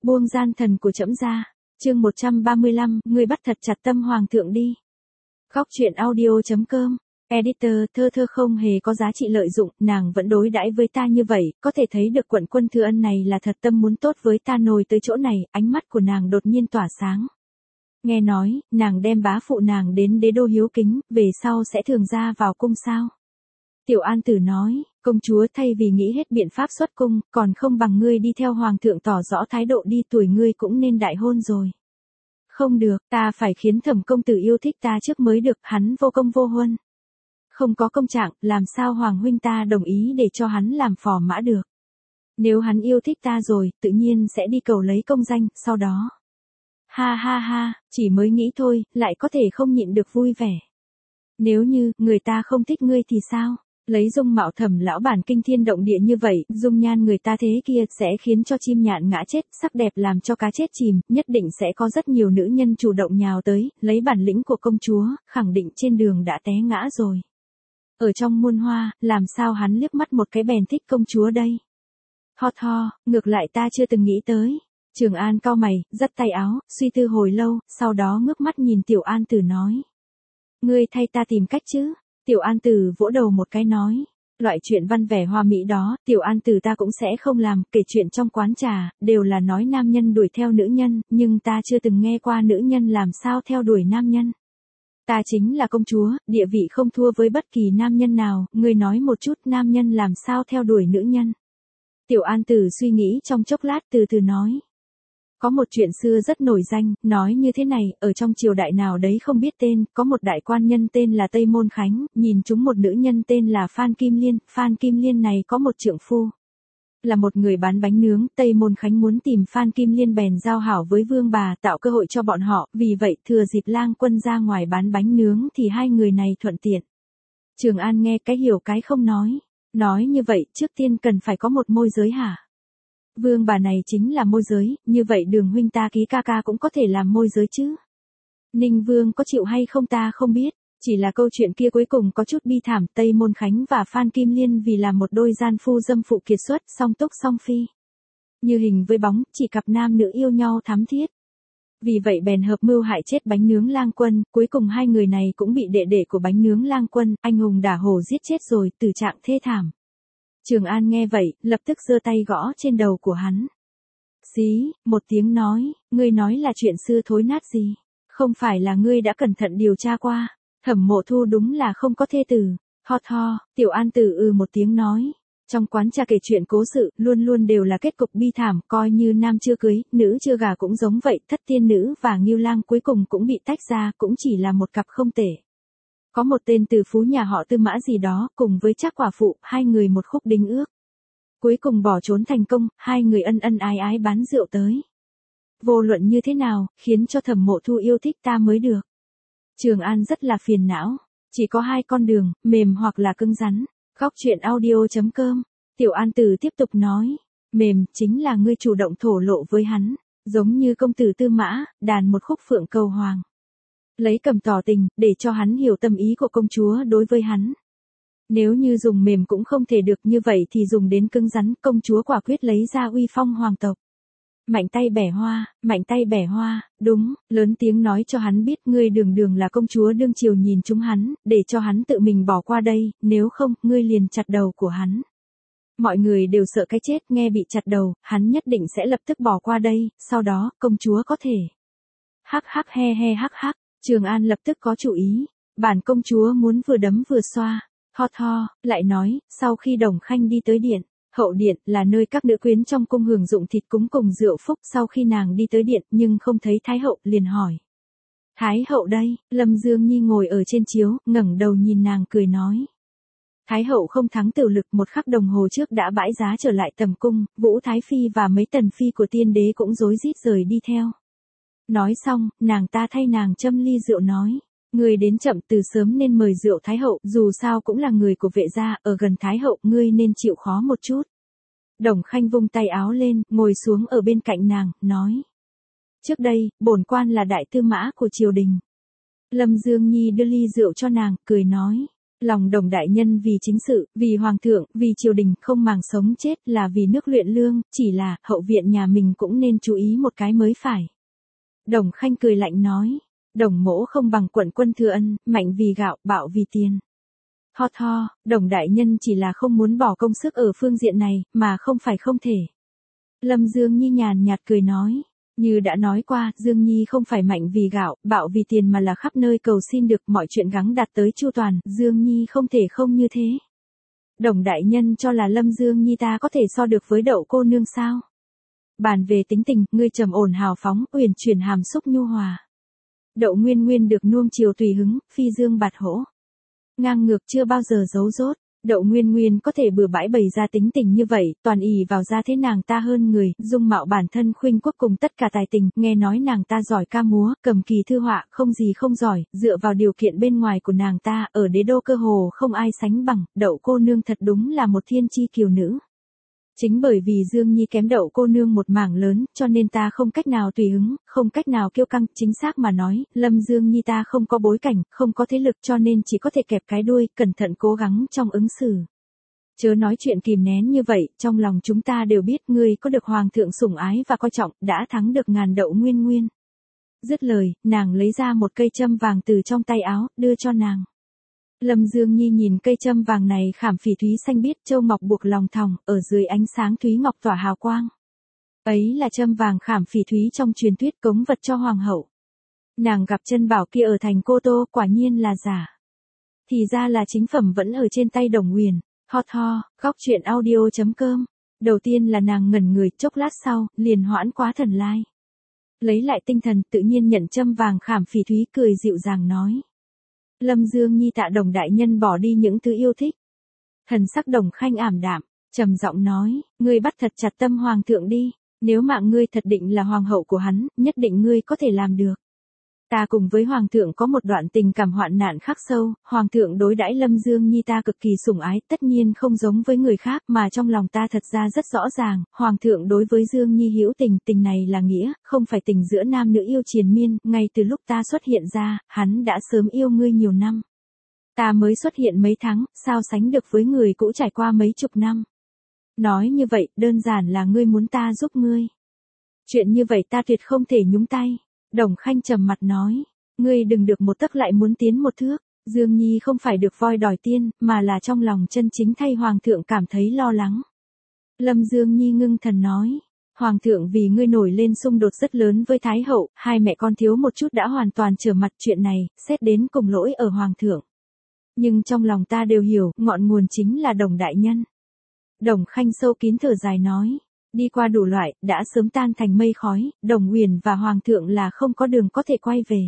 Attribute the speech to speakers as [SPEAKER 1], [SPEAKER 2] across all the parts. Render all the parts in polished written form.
[SPEAKER 1] Buông gian thần của trẫm ra. Chương 135, ngươi bắt thật chặt tâm hoàng thượng đi. Góc truyện audio.com. Editor, thơ không hề có giá trị lợi dụng, nàng vẫn đối đãi với ta như vậy, có thể thấy được quận quân Thừa Ân này là thật tâm muốn tốt với ta. Nồi tới chỗ này, ánh mắt của nàng đột nhiên tỏa sáng. Nghe nói, nàng đem bá phụ nàng đến đế đô hiếu kính, về sau sẽ thường ra vào cung sao? Tiểu An Tử nói, công chúa thay vì nghĩ hết biện pháp xuất cung, còn không bằng ngươi đi theo hoàng thượng tỏ rõ thái độ đi, tuổi ngươi cũng nên đại hôn rồi. Không được, ta phải khiến Thẩm công tử yêu thích ta trước mới được, hắn vô công vô huân. Không có công trạng, làm sao hoàng huynh ta đồng ý để cho hắn làm phò mã được. Nếu hắn yêu thích ta rồi, tự nhiên sẽ đi cầu lấy công danh, sau đó. Ha ha ha, chỉ mới nghĩ thôi, lại có thể không nhịn được vui vẻ. Nếu như, người ta không thích ngươi thì sao? Lấy dung mạo Thẩm lão bản kinh thiên động địa như vậy, dung nhan người ta thế kia sẽ khiến cho chim nhạn ngã chết, sắc đẹp làm cho cá chết chìm, nhất định sẽ có rất nhiều nữ nhân chủ động nhào tới, lấy bản lĩnh của công chúa, khẳng định trên đường đã té ngã rồi. Ở trong muôn hoa, làm sao hắn liếc mắt một cái bèn thích công chúa đây? Ho, ngược lại ta chưa từng nghĩ tới. Trường An cau mày, dắt tay áo, suy tư hồi lâu, sau đó ngước mắt nhìn Tiểu An Tử nói. Ngươi thay ta tìm cách chứ? Tiểu An Tử vỗ đầu một cái nói. Loại chuyện văn vẻ hoa mỹ đó, Tiểu An Tử ta cũng sẽ không làm, kể chuyện trong quán trà, đều là nói nam nhân đuổi theo nữ nhân, nhưng ta chưa từng nghe qua nữ nhân làm sao theo đuổi nam nhân. Ta chính là công chúa, địa vị không thua với bất kỳ nam nhân nào, ngươi nói một chút nam nhân làm sao theo đuổi nữ nhân. Tiểu An Tử suy nghĩ trong chốc lát từ từ nói. Có một chuyện xưa rất nổi danh, nói như thế này, ở trong triều đại nào đấy không biết tên, có một đại quan nhân tên là Tây Môn Khánh, nhìn trúng một nữ nhân tên là Phan Kim Liên, Phan Kim Liên này có một trượng phu. Là một người bán bánh nướng, Tây Môn Khánh muốn tìm Phan Kim Liên bèn giao hảo với vương bà tạo cơ hội cho bọn họ, vì vậy thừa dịp lang quân ra ngoài bán bánh nướng thì hai người này thuận tiện. Trường An nghe cái hiểu cái không nói. Nói như vậy, trước tiên cần phải có một môi giới hả? Vương bà này chính là môi giới, như vậy Đường huynh ta Ký ca ca cũng có thể làm môi giới chứ. Ninh Vương có chịu hay không ta không biết, chỉ là câu chuyện kia cuối cùng có chút bi thảm, Tây Môn Khánh và Phan Kim Liên vì làm một đôi gian phu dâm phụ kiệt xuất, song túc song phi. Như hình với bóng, chỉ cặp nam nữ yêu nhau thắm thiết. Vì vậy bèn hợp mưu hại chết bánh nướng lang quân, cuối cùng hai người này cũng bị đệ đệ của bánh nướng lang quân, anh hùng đả hổ giết chết rồi, tử trạng thê thảm. Trường An nghe vậy, lập tức giơ tay gõ trên đầu của hắn. Xí, một tiếng nói, ngươi nói là chuyện xưa thối nát gì? Không phải là ngươi đã cẩn thận điều tra qua, Thẩm Mộ Thu đúng là không có thê tử. Ho, Tiểu An Tử một tiếng nói. Trong quán trà kể chuyện cố sự, luôn luôn đều là kết cục bi thảm, coi như nam chưa cưới, nữ chưa gả cũng giống vậy, Thất Tiên Nữ và Ngưu Lang cuối cùng cũng bị tách ra, cũng chỉ là một cặp không tể. Có một tên từ phú nhà họ Tư Mã gì đó, cùng với Trác quả phụ, hai người một khúc đính ước. Cuối cùng bỏ trốn thành công, hai người ân ân ái ái bán rượu tới. Vô luận như thế nào, khiến cho Thẩm Mộ Thu yêu thích ta mới được. Trường An rất là phiền não, chỉ có hai con đường, mềm hoặc là cứng rắn. Góc truyện audio.com. Tiểu An Tử tiếp tục nói, mềm chính là ngươi chủ động thổ lộ với hắn, giống như công tử Tư Mã, đàn một khúc phượng cầu hoàng. Lấy cầm tỏ tình, để cho hắn hiểu tâm ý của công chúa đối với hắn. Nếu như dùng mềm cũng không thể được như vậy thì dùng đến cứng rắn, công chúa quả quyết lấy ra uy phong hoàng tộc. Mạnh tay bẻ hoa, đúng, lớn tiếng nói cho hắn biết ngươi đường là công chúa đương triều nhìn chúng hắn, để cho hắn tự mình bỏ qua đây, nếu không, ngươi liền chặt đầu của hắn. Mọi người đều sợ cái chết, nghe bị chặt đầu, hắn nhất định sẽ lập tức bỏ qua đây, sau đó, công chúa có thể. Hắc hắc, Trường An lập tức có chủ ý, bản công chúa muốn vừa đấm vừa xoa. Ho, lại nói, sau khi Đồng Khanh đi tới điện. Hậu điện là nơi các nữ quyến trong cung hưởng dụng thịt cúng cùng rượu phúc, sau khi nàng đi tới điện nhưng không thấy Thái hậu, liền hỏi. Thái hậu đây, Lâm Dương Nhi ngồi ở trên chiếu, ngẩng đầu nhìn nàng cười nói. Thái hậu không thắng Tiểu Lực, một khắc đồng hồ trước đã bãi giá trở lại tầm cung, Vũ Thái Phi và mấy tần phi của tiên đế cũng rối rít rời đi theo. Nói xong, nàng ta thay nàng châm ly rượu nói. Ngươi đến chậm, từ sớm nên mời rượu Thái hậu, dù sao cũng là người của vệ gia, ở gần Thái hậu, ngươi nên chịu khó một chút. Đồng Khanh vung tay áo lên, ngồi xuống ở bên cạnh nàng, nói. Trước đây, bổn quan là đại tư mã của triều đình. Lâm Dương Nhi đưa ly rượu cho nàng, cười nói. Lòng Đồng đại nhân vì chính sự, vì hoàng thượng, vì triều đình, không màng sống chết là vì nước luyện lương, chỉ là, hậu viện nhà mình cũng nên chú ý một cái mới phải. Đồng Khanh cười lạnh nói, Đồng mỗ không bằng quận quân thừa ân, mạnh vì gạo, bạo vì tiền. Ho tho, Đồng đại nhân chỉ là không muốn bỏ công sức ở phương diện này, mà không phải không thể. Lâm Dương Nhi nhàn nhạt cười nói, như đã nói qua, Dương Nhi không phải mạnh vì gạo, bạo vì tiền mà là khắp nơi cầu xin được mọi chuyện gắng đạt tới chu toàn, Dương Nhi không thể không như thế. Đồng đại nhân cho là Lâm Dương Nhi ta có thể so được với Đậu cô nương sao? Bàn về tính tình, ngươi trầm ổn hào phóng, uyển chuyển hàm xúc nhu hòa. Đậu Nguyên Nguyên được nuông chiều tùy hứng, phi dương bạt hổ. Ngang ngược chưa bao giờ giấu dốt. Đậu Nguyên Nguyên có thể bừa bãi bày ra tính tình như vậy, toàn ỷ vào ra thế nàng ta hơn người, dung mạo bản thân khuynh quốc cùng tất cả tài tình, nghe nói nàng ta giỏi ca múa, cầm kỳ thư họa, không gì không giỏi, dựa vào điều kiện bên ngoài của nàng ta, ở đế đô cơ hồ không ai sánh bằng, Đậu cô nương thật đúng là một thiên chi kiều nữ. Chính bởi vì Dương Nhi kém Đậu cô nương một mảng lớn, cho nên ta không cách nào tùy hứng, không cách nào kiêu căng, chính xác mà nói, Lâm Dương Nhi ta không có bối cảnh, không có thế lực cho nên chỉ có thể kẹp cái đuôi, cẩn thận cố gắng trong ứng xử. Chớ nói chuyện kìm nén như vậy, trong lòng chúng ta đều biết ngươi có được hoàng thượng sủng ái và coi trọng, đã thắng được ngàn Đậu Nguyên Nguyên. Dứt lời, nàng lấy ra một cây châm vàng từ trong tay áo, đưa cho nàng. Lâm Dương Nhi nhìn cây châm vàng này khảm phỉ thúy xanh biếc châu ngọc buộc lòng thòng, ở dưới ánh sáng thúy ngọc tỏa hào quang. Ấy là châm vàng khảm phỉ thúy trong truyền thuyết cống vật cho hoàng hậu. Nàng gặp chân bảo kia ở thành Cô Tô, quả nhiên là giả. Thì ra là chính phẩm vẫn ở trên tay Đồng Huyền. Hot ho, góc truyện audio.com. Đầu tiên là nàng ngẩn người, chốc lát sau, liền hoãn quá thần lai. Lấy lại tinh thần, tự nhiên nhận châm vàng khảm phỉ thúy, cười dịu dàng nói. Lâm Dương Nhi tạ Đồng đại nhân bỏ đi những thứ yêu thích. Thần sắc Đồng Khanh ảm đạm, trầm giọng nói, ngươi bắt thật chặt tâm hoàng thượng đi, nếu mạng ngươi thật định là hoàng hậu của hắn, nhất định ngươi có thể làm được. Ta cùng với hoàng thượng có một đoạn tình cảm hoạn nạn khắc sâu, hoàng thượng đối đãi Lâm Dương Nhi ta cực kỳ sủng ái, tất nhiên không giống với người khác, mà trong lòng ta thật ra rất rõ ràng, hoàng thượng đối với Dương Nhi hữu tình, tình này là nghĩa, không phải tình giữa nam nữ yêu triền miên, ngay từ lúc ta xuất hiện ra, hắn đã sớm yêu ngươi nhiều năm. Ta mới xuất hiện mấy tháng, sao sánh được với người cũ trải qua mấy chục năm. Nói như vậy, đơn giản là ngươi muốn ta giúp ngươi. Chuyện như vậy ta tuyệt không thể nhúng tay. Đồng Khanh trầm mặt nói, ngươi đừng được một tấc lại muốn tiến một thước, Dương Nhi không phải được voi đòi tiên, mà là trong lòng chân chính thay hoàng thượng cảm thấy lo lắng. Lâm Dương Nhi ngưng thần nói, hoàng thượng vì ngươi nổi lên xung đột rất lớn với Thái hậu, hai mẹ con thiếu một chút đã hoàn toàn trở mặt, chuyện này, xét đến cùng lỗi ở hoàng thượng. Nhưng trong lòng ta đều hiểu, ngọn nguồn chính là Đồng đại nhân. Đồng Khanh sâu kín thở dài nói. Đi qua đủ loại, đã sớm tan thành mây khói, Đồng Huyền và Hoàng thượng là không có đường có thể quay về.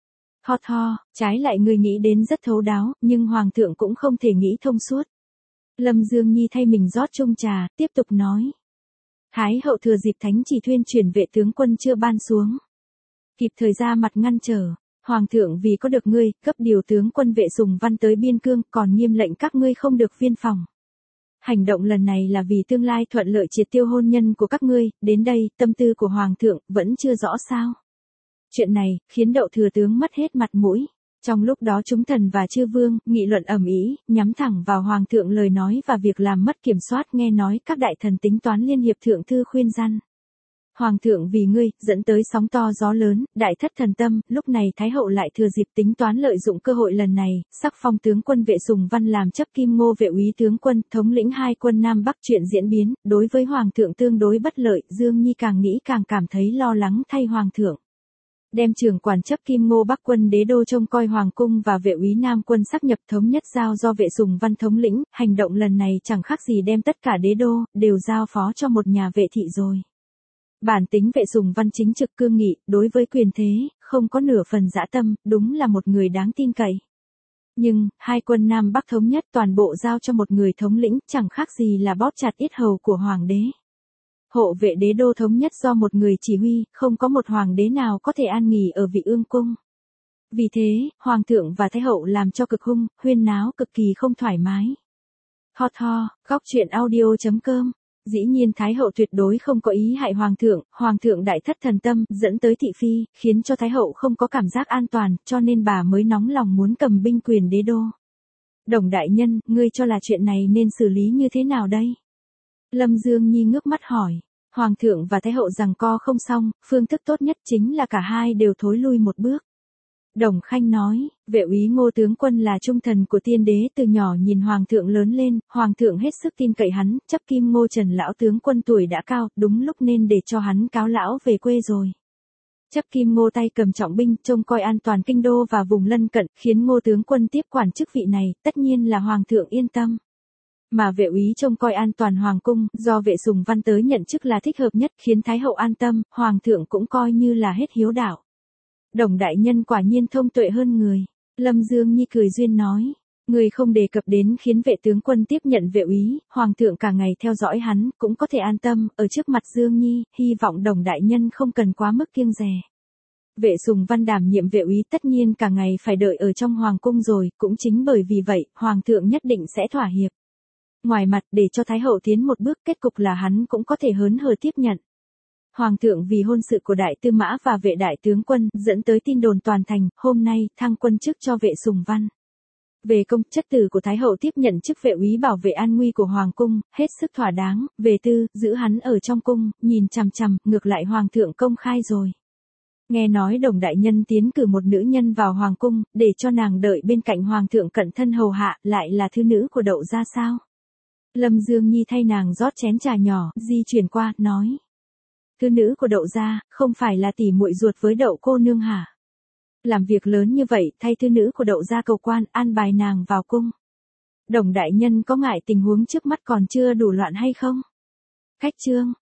[SPEAKER 1] Ho tho, trái lại người nghĩ đến rất thấu đáo, nhưng Hoàng thượng cũng không thể nghĩ thông suốt. Lâm Dương Nhi thay mình rót chung trà, tiếp tục nói. Thái hậu thừa dịp thánh chỉ thuyên chuyển vệ tướng quân chưa ban xuống. Kịp thời ra mặt ngăn trở, Hoàng thượng vì có được ngươi, cấp điều tướng quân Vệ Sùng Văn tới biên cương, còn nghiêm lệnh các ngươi không được viên phòng. Hành động lần này là vì tương lai thuận lợi triệt tiêu hôn nhân của các ngươi, đến đây, tâm tư của Hoàng thượng, vẫn chưa rõ sao. Chuyện này, khiến Đậu thừa tướng mất hết mặt mũi. Trong lúc đó chúng thần và chư vương, nghị luận ầm ĩ, nhắm thẳng vào Hoàng thượng lời nói và việc làm mất kiểm soát, nghe nói các đại thần tính toán liên hiệp thượng thư khuyên răn. Hoàng thượng vì ngươi, dẫn tới sóng to gió lớn, đại thất thần tâm, lúc này Thái hậu lại thừa dịp tính toán lợi dụng cơ hội lần này, sắc phong tướng quân Vệ Sùng Văn làm chấp kim ngô vệ úy tướng quân, thống lĩnh hai quân Nam Bắc. Chuyện diễn biến, đối với Hoàng thượng tương đối bất lợi, Dương Nhi càng nghĩ càng cảm thấy lo lắng thay Hoàng thượng. Đem trưởng quản chấp kim ngô Bắc quân đế đô trông coi Hoàng cung và vệ úy Nam quân sáp nhập thống nhất giao do Vệ Sùng Văn thống lĩnh, hành động lần này chẳng khác gì đem tất cả đế đô, đều giao phó cho một nhà vệ thị rồi. Bản tính Vệ Sùng Văn chính trực cương nghị, đối với quyền thế, không có nửa phần dã tâm, đúng là một người đáng tin cậy. Nhưng, hai quân Nam Bắc thống nhất toàn bộ giao cho một người thống lĩnh, chẳng khác gì là bóp chặt yết hầu của hoàng đế. Hộ vệ đế đô thống nhất do một người chỉ huy, không có một hoàng đế nào có thể an nghỉ ở Vị Ương cung. Vì thế, Hoàng thượng và Thái hậu làm cho cực hung, huyên náo cực kỳ không thoải mái. Ho tho, góc truyện audio.com. Dĩ nhiên Thái hậu tuyệt đối không có ý hại Hoàng thượng đại thất thần tâm, dẫn tới thị phi, khiến cho Thái hậu không có cảm giác an toàn, cho nên bà mới nóng lòng muốn cầm binh quyền đế đô. Đồng đại nhân, ngươi cho là chuyện này nên xử lý như thế nào đây? Lâm Dương Nhi ngước mắt hỏi. Hoàng thượng và Thái hậu giằng co không xong, phương thức tốt nhất chính là cả hai đều thối lui một bước. Đồng Khanh nói, vệ úy Ngô tướng quân là trung thần của tiên đế, từ nhỏ nhìn hoàng thượng lớn lên, hoàng thượng hết sức tin cậy hắn, chấp kim Ngô Trần lão tướng quân tuổi đã cao, đúng lúc nên để cho hắn cáo lão về quê rồi. Chấp kim Ngô tay cầm trọng binh, trông coi an toàn kinh đô và vùng lân cận, khiến Ngô tướng quân tiếp quản chức vị này, tất nhiên là hoàng thượng yên tâm. Mà vệ úy trông coi an toàn hoàng cung, do vệ Sùng Văn tới nhận chức là thích hợp nhất, khiến Thái hậu an tâm, hoàng thượng cũng coi như là hết hiếu đạo. Đồng đại nhân quả nhiên thông tuệ hơn người. Lâm Dương Nhi cười duyên nói. Người không đề cập đến khiến vệ tướng quân tiếp nhận vệ úy, hoàng thượng cả ngày theo dõi hắn, cũng có thể an tâm, ở trước mặt Dương Nhi, hy vọng đồng đại nhân không cần quá mức kiêng dè. Vệ Sùng Văn đảm nhiệm vệ úy tất nhiên cả ngày phải đợi ở trong hoàng cung rồi, cũng chính bởi vì vậy, hoàng thượng nhất định sẽ thỏa hiệp. Ngoài mặt để cho Thái hậu tiến một bước, kết cục là hắn cũng có thể hớn hở tiếp nhận. Hoàng thượng vì hôn sự của đại tư mã và vệ đại tướng quân, dẫn tới tin đồn toàn thành, hôm nay, thăng quân chức cho vệ Sùng Văn. Về công, chất tử của Thái hậu tiếp nhận chức vệ úy bảo vệ an nguy của hoàng cung, hết sức thỏa đáng, về tư, giữ hắn ở trong cung, nhìn chằm chằm, ngược lại hoàng thượng công khai rồi. Nghe nói đồng đại nhân tiến cử một nữ nhân vào hoàng cung, để cho nàng đợi bên cạnh hoàng thượng cận thân hầu hạ, lại là thư nữ của Đậu gia sao? Lâm Dương Nhi thay nàng rót chén trà nhỏ, di chuyển qua, nói. Thư nữ của Đậu gia, không phải là tỷ muội ruột với Đậu cô nương hả? Làm việc lớn như vậy, thay thư nữ của Đậu gia cầu quan, an bài nàng vào cung. Đồng đại nhân có ngại tình huống trước mắt còn chưa đủ loạn hay không? Khách trương,